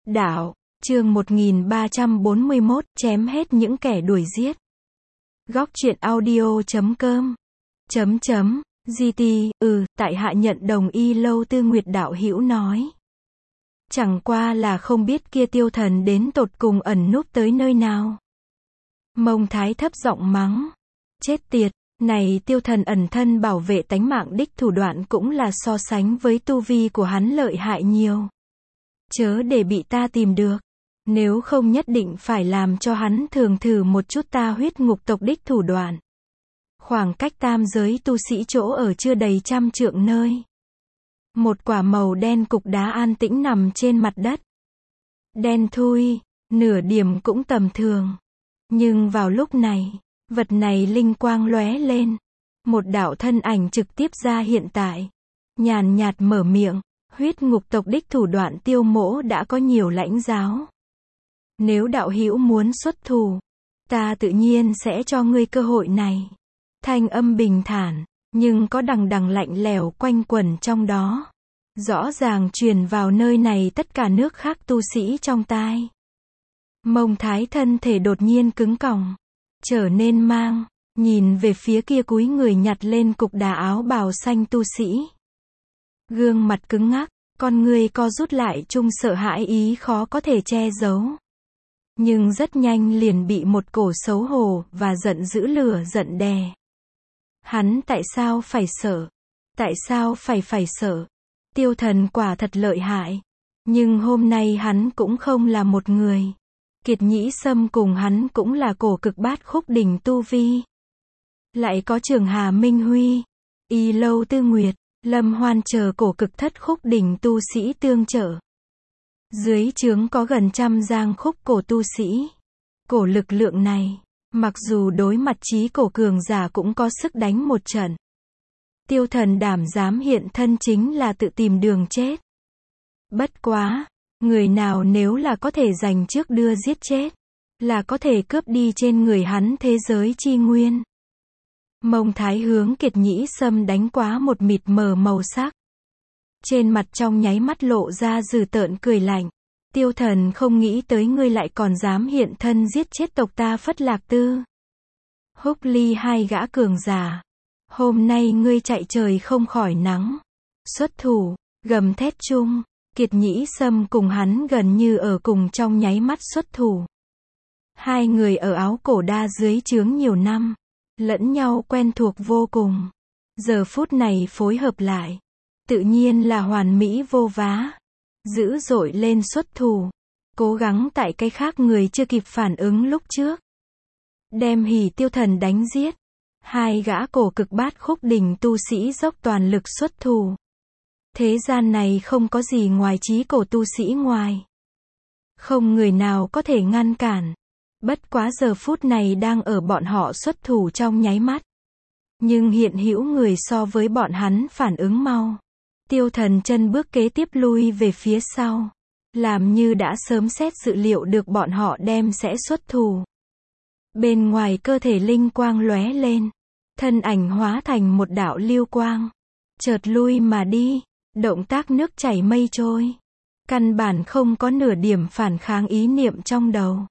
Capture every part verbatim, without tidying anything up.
Đạo, chương một nghìn ba trăm bốn mươi mốt, chém hết những kẻ đuổi giết. Góc truyện audio chấm com. Chấm chấm, giê tê, ừ, tại hạ nhận đồng y Lâu Tư Nguyệt đạo hữu nói. Chẳng qua là không biết kia tiêu thần đến tột cùng ẩn núp tới nơi nào. Mông Thái thấp giọng mắng. Chết tiệt, này tiêu thần ẩn thân bảo vệ tánh mạng đích thủ đoạn cũng là so sánh với tu vi của hắn lợi hại nhiều. Chớ để bị ta tìm được. Nếu không nhất định phải làm cho hắn thường thử một chút ta huyết ngục tộc đích thủ đoạn. Khoảng cách tam giới tu sĩ chỗ ở chưa đầy trăm trượng nơi. Một quả màu đen cục đá an tĩnh nằm trên mặt đất. Đen thui, nửa điểm cũng tầm thường. Nhưng vào lúc này, vật này linh quang lóe lên. Một đạo thân ảnh trực tiếp ra hiện tại. Nhàn nhạt mở miệng, huyết ngục tộc đích thủ đoạn tiêu mỗ đã có nhiều lãnh giáo. Nếu đạo hữu muốn xuất thủ, ta tự nhiên sẽ cho ngươi cơ hội này. Thanh âm bình thản, nhưng có đằng đằng lạnh lẽo quanh quẩn trong đó. Rõ ràng truyền vào nơi này tất cả nước khác tu sĩ trong tai. Mông Thái thân thể đột nhiên cứng còng, trở nên mang, nhìn về phía kia cúi người nhặt lên cục đá áo bào xanh tu sĩ. Gương mặt cứng ngắc, con người co rút lại chung sợ hãi ý khó có thể che giấu. Nhưng rất nhanh liền bị một cổ xấu hổ và giận dữ lửa giận đè. Hắn tại sao phải sợ? Tại sao phải phải sợ? Tiêu thần quả thật lợi hại. Nhưng hôm nay hắn cũng không là một người. Kiệt Nhĩ Sâm cùng hắn cũng là cổ cực bát khúc đỉnh tu vi. Lại có Trường Hà Minh Huy, Y Lâu Tư Nguyệt, Lâm Hoan chờ cổ cực thất khúc đỉnh tu sĩ tương trợ. Dưới trướng có gần trăm giang khúc cổ tu sĩ. Cổ lực lượng này, mặc dù đối mặt chí cổ cường giả cũng có sức đánh một trận. Tiêu thần đảm dám hiện thân chính là tự tìm đường chết. Bất quá, người nào nếu là có thể giành trước đưa giết chết, là có thể cướp đi trên người hắn thế giới chi nguyên. Mông Thái hướng Kiệt Nhĩ Sâm đánh quá một mịt mờ màu sắc. Trên mặt trong nháy mắt lộ ra dữ tợn cười lạnh. Tiêu thần không nghĩ tới ngươi lại còn dám hiện thân giết chết tộc ta Phất Lạc Tư. Húc Ly hai gã cường giả. Hôm nay ngươi chạy trời không khỏi nắng. Xuất thủ, gầm thét chung. Kiệt Nhĩ Sâm cùng hắn gần như ở cùng trong nháy mắt xuất thủ. Hai người ở áo cổ đa dưới trướng nhiều năm. Lẫn nhau quen thuộc vô cùng. Giờ phút này phối hợp lại. Tự nhiên là hoàn mỹ vô vá. Dữ dội lên xuất thủ. Cố gắng tại cái khác người chưa kịp phản ứng lúc trước. Đem Hỉ Tiêu thần đánh giết. Hai gã cổ cực bát khúc đỉnh tu sĩ dốc toàn lực xuất thủ. Thế gian này không có gì ngoài chí cổ tu sĩ ngoài. Không người nào có thể ngăn cản. Bất quá giờ phút này đang ở bọn họ xuất thủ trong nháy mắt. Nhưng hiện hữu người so với bọn hắn phản ứng mau. Tiêu thần chân bước kế tiếp lui về phía sau. Làm như đã sớm xét dự liệu được bọn họ đem sẽ xuất thủ. Bên ngoài cơ thể linh quang lóe lên. Thân ảnh hóa thành một đạo lưu quang. Chợt lui mà đi. Động tác nước chảy mây trôi. Căn bản không có nửa điểm phản kháng ý niệm trong đầu.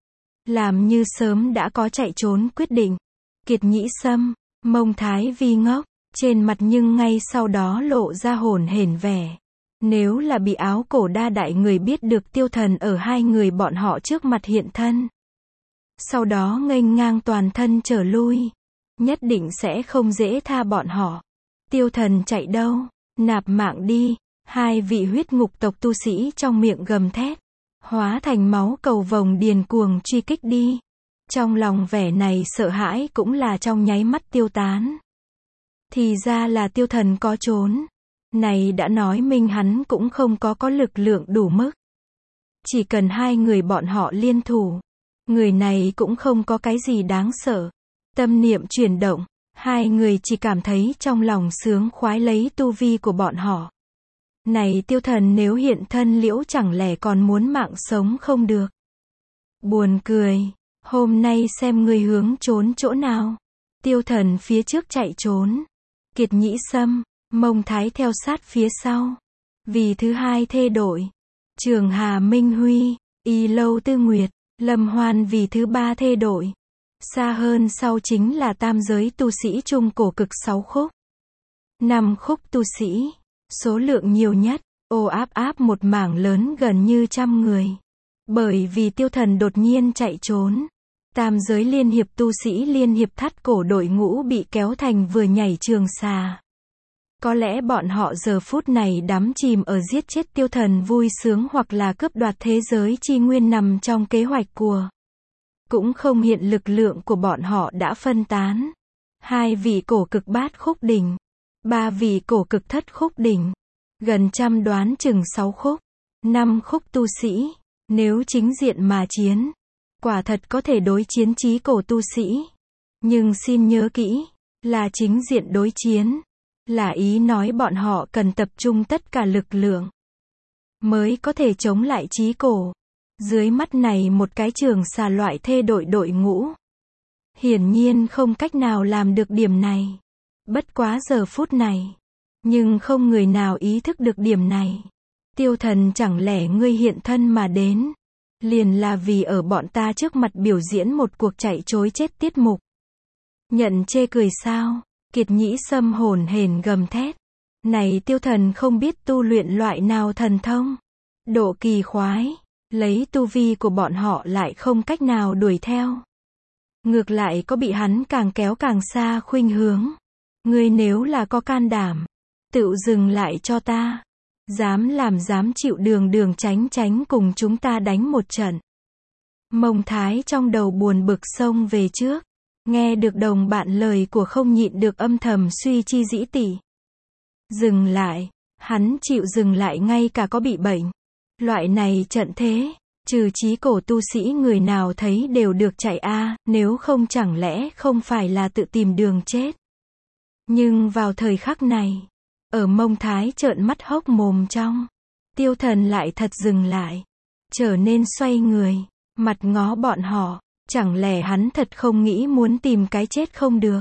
Làm như sớm đã có chạy trốn quyết định. Kiệt Nhĩ Sâm, Mông Thái vi ngốc. Trên mặt nhưng ngay sau đó lộ ra hồn hển vẻ. Nếu là bị áo cổ đa đại người biết được tiêu thần ở hai người bọn họ trước mặt hiện thân. Sau đó nghênh ngang toàn thân trở lui. Nhất định sẽ không dễ tha bọn họ. Tiêu thần chạy đâu? Nạp mạng đi. Hai vị huyết ngục tộc tu sĩ trong miệng gầm thét. Hóa thành máu cầu vồng điền cuồng truy kích đi. Trong lòng vẻ này sợ hãi cũng là trong nháy mắt tiêu tán. Thì ra là tiêu thần có trốn. Này đã nói minh hắn cũng không có có lực lượng đủ mức. Chỉ cần hai người bọn họ liên thủ. Người này cũng không có cái gì đáng sợ. Tâm niệm chuyển động. Hai người chỉ cảm thấy trong lòng sướng khoái lấy tu vi của bọn họ. Này tiêu thần nếu hiện thân liễu chẳng lẽ còn muốn mạng sống không được. Buồn cười. Hôm nay xem ngươi hướng trốn chỗ nào. Tiêu thần phía trước chạy trốn. Kiệt Nhĩ Sâm, Mông Thái theo sát phía sau. Vì thứ hai thê đội. Trường Hà Minh Huy, Y Lâu Tư Nguyệt, Lâm Hoan vì thứ ba thê đội. Xa hơn sau chính là tam giới tu sĩ trung cổ cực sáu khúc. Năm khúc tu sĩ, số lượng nhiều nhất, ồ áp áp một mảng lớn gần như trăm người. Bởi vì Tiêu Thần đột nhiên chạy trốn, tam giới liên hiệp tu sĩ liên hiệp thắt cổ đội ngũ bị kéo thành vừa nhảy trường xà. Có lẽ bọn họ giờ phút này đắm chìm ở giết chết Tiêu Thần vui sướng hoặc là cướp đoạt thế giới chi nguyên nằm trong kế hoạch của. Cũng không hiện lực lượng của bọn họ đã phân tán. Hai vị cổ cực bát khúc đỉnh, ba vị cổ cực thất khúc đỉnh, gần trăm đoán chừng sáu khúc, năm khúc tu sĩ, nếu chính diện mà chiến, quả thật có thể đối chiến chí cổ tu sĩ. Nhưng xin nhớ kỹ, là chính diện đối chiến, là ý nói bọn họ cần tập trung tất cả lực lượng, mới có thể chống lại chí cổ. Dưới mắt này một cái trường xà loại thê đội đội ngũ, hiển nhiên không cách nào làm được điểm này. Bất quá giờ phút này, nhưng không người nào ý thức được điểm này. Tiêu Thần chẳng lẽ ngươi hiện thân mà đến, liền là vì ở bọn ta trước mặt biểu diễn một cuộc chạy trối chết tiết mục. Nhận chê cười sao? Kiệt Nhĩ Sâm hồn hển gầm thét. Này Tiêu Thần không biết tu luyện loại nào thần thông. Độ kỳ khoái, lấy tu vi của bọn họ lại không cách nào đuổi theo. Ngược lại có bị hắn càng kéo càng xa khuynh hướng. Ngươi nếu là có can đảm, tự dừng lại cho ta. Dám làm dám chịu đường đường tránh tránh cùng chúng ta đánh một trận. Mông Thái trong đầu buồn bực xông về trước. Nghe được đồng bạn lời của không nhịn được âm thầm suy chi dĩ tỉ. Dừng lại, hắn chịu dừng lại ngay cả có bị bệnh. Loại này trận thế, trừ chí cổ tu sĩ người nào thấy đều được chạy a, nếu không chẳng lẽ không phải là tự tìm đường chết. Nhưng vào thời khắc này, ở Mông Thái trợn mắt hốc mồm trong, Tiêu Thần lại thật dừng lại, trở nên xoay người, mặt ngó bọn họ, chẳng lẽ hắn thật không nghĩ muốn tìm cái chết không được.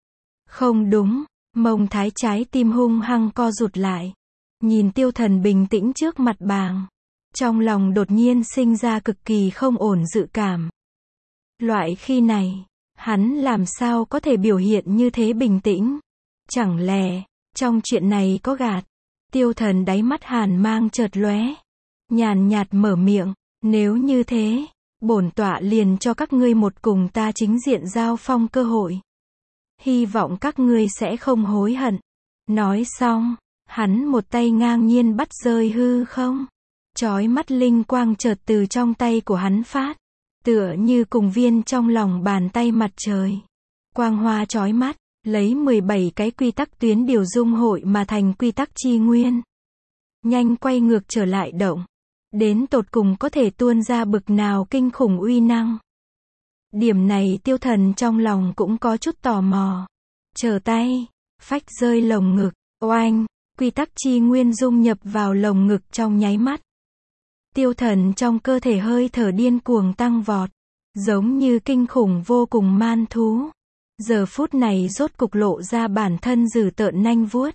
Không đúng, Mông Thái trái tim hung hăng co rụt lại, nhìn Tiêu Thần bình tĩnh trước mặt bàng, trong lòng đột nhiên sinh ra cực kỳ không ổn dự cảm. Loại khi này, hắn làm sao có thể biểu hiện như thế bình tĩnh? Chẳng lẽ, trong chuyện này có gạt? Tiêu Thần đáy mắt hàn mang chợt lóe, nhàn nhạt mở miệng, nếu như thế, bổn tọa liền cho các ngươi một cùng ta chính diện giao phong cơ hội. Hy vọng các ngươi sẽ không hối hận. Nói xong, hắn một tay ngang nhiên bắt rơi hư không. Chói mắt linh quang chợt từ trong tay của hắn phát, tựa như cùng viên trong lòng bàn tay mặt trời. Quang hoa chói mắt, lấy mười bảy cái quy tắc tuyến điều dung hội mà thành quy tắc chi nguyên. Nhanh quay ngược trở lại động. Đến tột cùng có thể tuôn ra bực nào kinh khủng uy năng. Điểm này Tiêu Thần trong lòng cũng có chút tò mò. Trở tay, phách rơi lồng ngực, oanh, quy tắc chi nguyên dung nhập vào lồng ngực trong nháy mắt. Tiêu Thần trong cơ thể hơi thở điên cuồng tăng vọt, giống như kinh khủng vô cùng man thú. Giờ phút này rốt cục lộ ra bản thân dữ tợn nanh vuốt.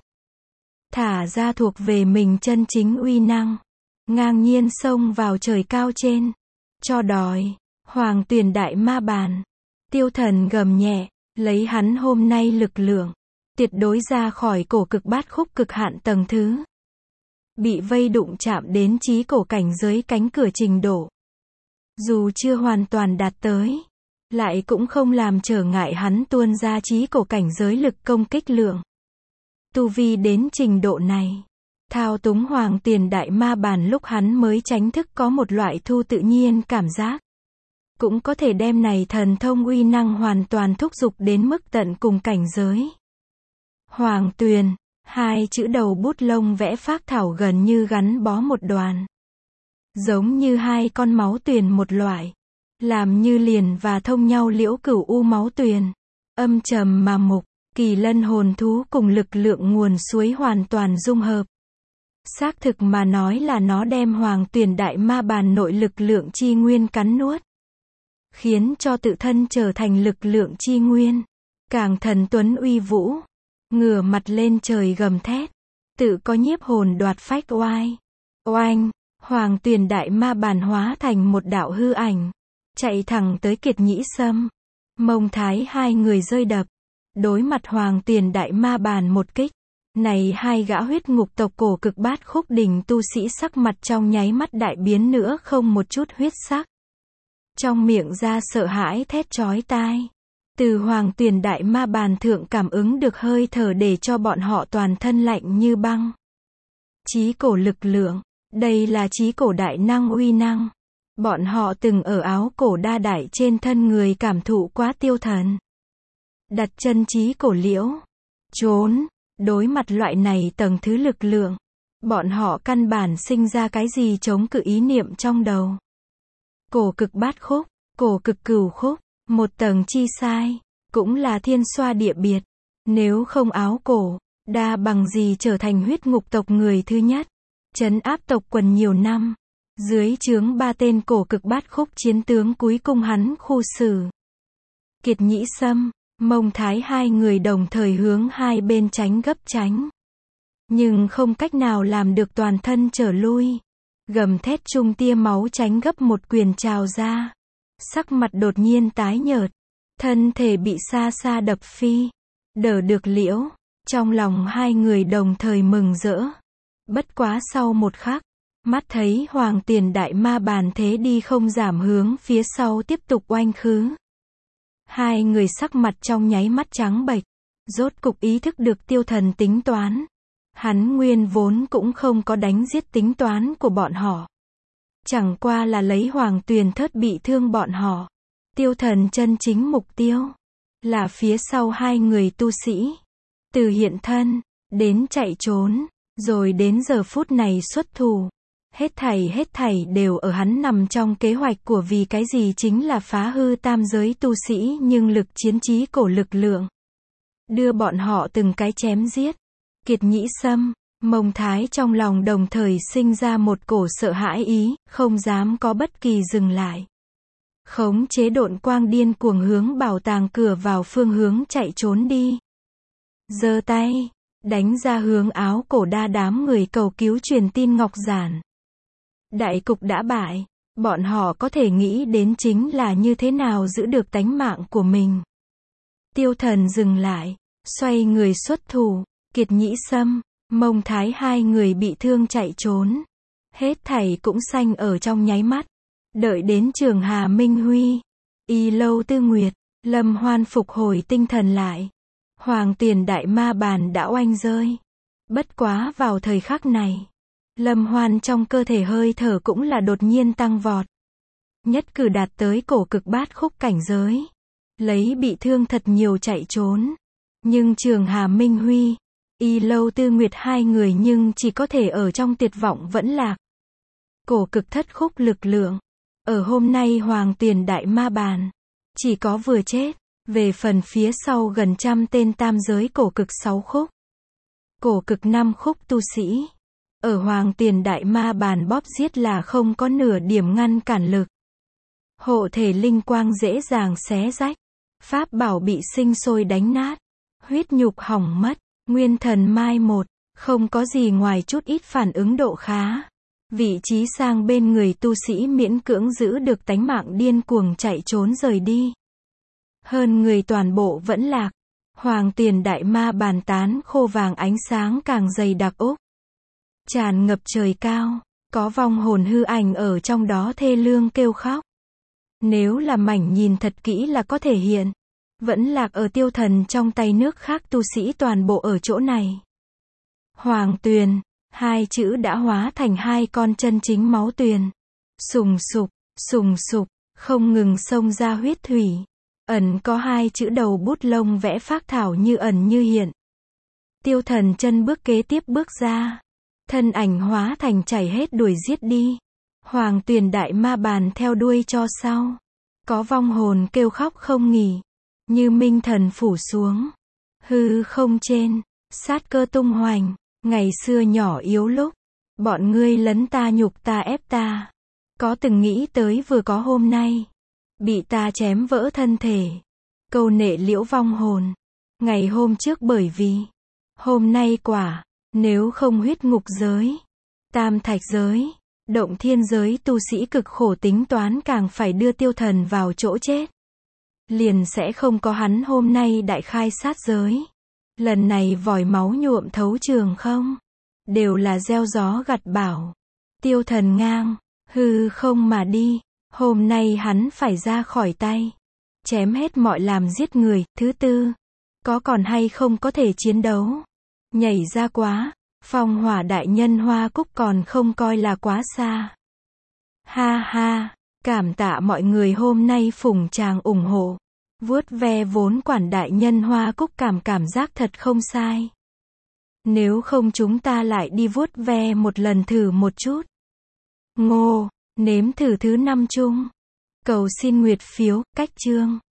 Thả ra thuộc về mình chân chính uy năng. Ngang nhiên xông vào trời cao trên. Cho đòi, Hoàng Tuyền Đại Ma Bàn. Tiêu Thần gầm nhẹ, lấy hắn hôm nay lực lượng, tuyệt đối ra khỏi cổ cực bát khúc cực hạn tầng thứ. Bị vây đụng chạm đến chí cổ cảnh giới cánh cửa trình độ. Dù chưa hoàn toàn đạt tới, lại cũng không làm trở ngại hắn tuôn ra chí cổ cảnh giới lực công kích lượng. Tu vi đến trình độ này, thao túng Hoàng Tiền Đại Ma Bàn lúc hắn mới tránh thức có một loại thu tự nhiên cảm giác. Cũng có thể đem này thần thông uy năng hoàn toàn thúc giục đến mức tận cùng cảnh giới. Hoàng Tuyền, hai chữ đầu bút lông vẽ phác thảo gần như gắn bó một đoàn. Giống như hai con máu tuyền một loại. Làm như liền và thông nhau liễu cửu u máu tuyền. Âm trầm mà mục, kỳ lân hồn thú cùng lực lượng nguồn suối hoàn toàn dung hợp. Xác thực mà nói là nó đem Hoàng Tuyền Đại Ma Bàn nội lực lượng chi nguyên cắn nuốt. Khiến cho tự thân trở thành lực lượng chi nguyên. Càng thần tuấn uy vũ. Ngửa mặt lên trời gầm thét. Tự có nhiếp hồn đoạt phách oai. Oanh. Hoàng Tuyền Đại Ma Bàn hóa thành một đạo hư ảnh, chạy thẳng tới Kiệt Nhĩ Sâm. Mông Thái hai người rơi đập, đối mặt Hoàng Tuyền Đại Ma Bàn một kích. Này hai gã huyết ngục tộc cổ cực bát khúc đỉnh tu sĩ sắc mặt trong nháy mắt đại biến nữa không một chút huyết sắc. Trong miệng ra sợ hãi thét chói tai. Từ Hoàng Tuyền Đại Ma Bàn thượng cảm ứng được hơi thở để cho bọn họ toàn thân lạnh như băng. Chí cổ lực lượng, đây là chí cổ đại năng uy năng. Bọn họ từng ở áo cổ đa đại trên thân người cảm thụ quá tiêu thần. Đặt chân chí cổ liễu, trốn, đối mặt loại này tầng thứ lực lượng, bọn họ căn bản sinh ra cái gì chống cự ý niệm trong đầu. Cổ cực bát khúc, cổ cực cửu khúc, một tầng chi sai, cũng là thiên xoa địa biệt. Nếu không áo cổ, đa bằng gì trở thành huyết ngục tộc người thứ nhất, trấn áp tộc quần nhiều năm. Dưới trướng ba tên cổ cực bát khúc chiến tướng cuối cùng hắn khu xử. Kiệt Nhĩ Sâm, Mông Thái hai người đồng thời hướng hai bên tránh gấp tránh. Nhưng không cách nào làm được toàn thân trở lui. Gầm thét trung tia máu tránh gấp một quyền trào ra. Sắc mặt đột nhiên tái nhợt. Thân thể bị xa xa đập phi. Đỡ được liễu. Trong lòng hai người đồng thời mừng rỡ. Bất quá sau một khắc. Mắt thấy Hoàng Tuyền Đại Ma Bàn thế đi không giảm hướng phía sau tiếp tục oanh khứ. Hai người sắc mặt trong nháy mắt trắng bệch, rốt cục ý thức được tiêu thần tính toán. Hắn nguyên vốn cũng không có đánh giết tính toán của bọn họ. Chẳng qua là lấy Hoàng Tuyền Thớt bị thương bọn họ. Tiêu thần chân chính mục tiêu là phía sau hai người tu sĩ. Từ hiện thân, đến chạy trốn, rồi đến giờ phút này xuất thủ. Hết thảy hết thảy đều ở hắn nằm trong kế hoạch của vì cái gì chính là phá hư tam giới tu sĩ nhưng lực chiến trí cổ lực lượng. Đưa bọn họ từng cái chém giết. Kiệt Nhĩ Sâm, Mông Thái trong lòng đồng thời sinh ra một cổ sợ hãi ý, không dám có bất kỳ dừng lại. Khống chế độn quang điên cuồng hướng bảo tàng cửa vào phương hướng chạy trốn đi. Giơ tay, đánh ra hướng áo cổ đa đám người cầu cứu truyền tin ngọc giản. Đại cục đã bại, bọn họ có thể nghĩ đến chính là như thế nào giữ được tánh mạng của mình. Tiêu thần dừng lại, xoay người xuất thủ, Kiệt Nhĩ Sâm, Mông Thái hai người bị thương chạy trốn. Hết thảy cũng xanh ở trong nháy mắt. Đợi đến Trường Hà Minh Huy, Y Lâu Tư Nguyệt, Lâm Hoan phục hồi tinh thần lại. Hoàng Tuyền Đại Ma Bàn đã oanh rơi. Bất quá vào thời khắc này, Lâm Hoan trong cơ thể hơi thở cũng là đột nhiên tăng vọt. Nhất cử đạt tới cổ cực bát khúc cảnh giới. Lấy bị thương thật nhiều chạy trốn. Nhưng Trường Hà Minh Huy, Y Lâu Tư Nguyệt hai người nhưng chỉ có thể ở trong tuyệt vọng vẫn lạc. Cổ cực thất khúc lực lượng. Ở hôm nay Hoàng Tuyền Đại Ma Bàn, chỉ có vừa chết. Về phần phía sau gần trăm tên tam giới cổ cực sáu khúc. Cổ cực năm khúc tu sĩ. Ở Hoàng Tuyền Đại Ma Bàn bóp giết là không có nửa điểm ngăn cản lực. Hộ thể linh quang dễ dàng xé rách. Pháp bảo bị sinh sôi đánh nát. Huyết nhục hỏng mất. Nguyên thần mai một. Không có gì ngoài chút ít phản ứng độ khá. Vị trí sang bên người tu sĩ miễn cưỡng giữ được tánh mạng điên cuồng chạy trốn rời đi. Hơn người toàn bộ vẫn lạc. Hoàng Tuyền Đại Ma Bàn tán khô vàng ánh sáng càng dày đặc úc. Tràn ngập trời cao, có vong hồn hư ảnh ở trong đó thê lương kêu khóc. Nếu là mảnh nhìn thật kỹ là có thể hiện. Vẫn lạc ở tiêu thần trong tay nước khác tu sĩ toàn bộ ở chỗ này. Hoàng Tuyền, hai chữ đã hóa thành hai con chân chính máu tuyền. Sùng sục, sùng sục, không ngừng xông ra huyết thủy. Ẩn có hai chữ đầu bút lông vẽ phác thảo như ẩn như hiện. Tiêu thần chân bước kế tiếp bước ra. Thân ảnh hóa thành chảy hết đuổi giết đi. Hoàng Tuyền Đại Ma Bàn theo đuôi cho sau. Có vong hồn kêu khóc không nghỉ. Như minh thần phủ xuống. Hư không trên. Sát cơ tung hoành. Ngày xưa nhỏ yếu lúc. Bọn ngươi lấn ta nhục ta ép ta. Có từng nghĩ tới vừa có hôm nay. Bị ta chém vỡ thân thể. Câu nệ liễu vong hồn. Ngày hôm trước bởi vì. Hôm nay quả. Nếu không huyết ngục giới. Tam thạch giới. Động thiên giới tu sĩ cực khổ tính toán càng phải đưa tiêu thần vào chỗ chết. Liền sẽ không có hắn hôm nay đại khai sát giới. Lần này vòi máu nhuộm thấu trường không? Đều là gieo gió gặt bão. Tiêu thần ngang, hư không mà đi. Hôm nay hắn phải ra khỏi tay. Chém hết mọi làm giết người. Thứ tư, có còn hay không có thể chiến đấu? Nhảy ra quá. Phong hỏa đại nhân Hoa Cúc còn không coi là quá xa. Ha ha, cảm tạ mọi người hôm nay phụng tràng ủng hộ. Vuốt ve vốn quản đại nhân Hoa Cúc cảm cảm giác thật không sai. Nếu không chúng ta lại đi vuốt ve một lần thử một chút. Ngô, nếm thử thứ năm chung. Cầu xin nguyệt phiếu, cách chương.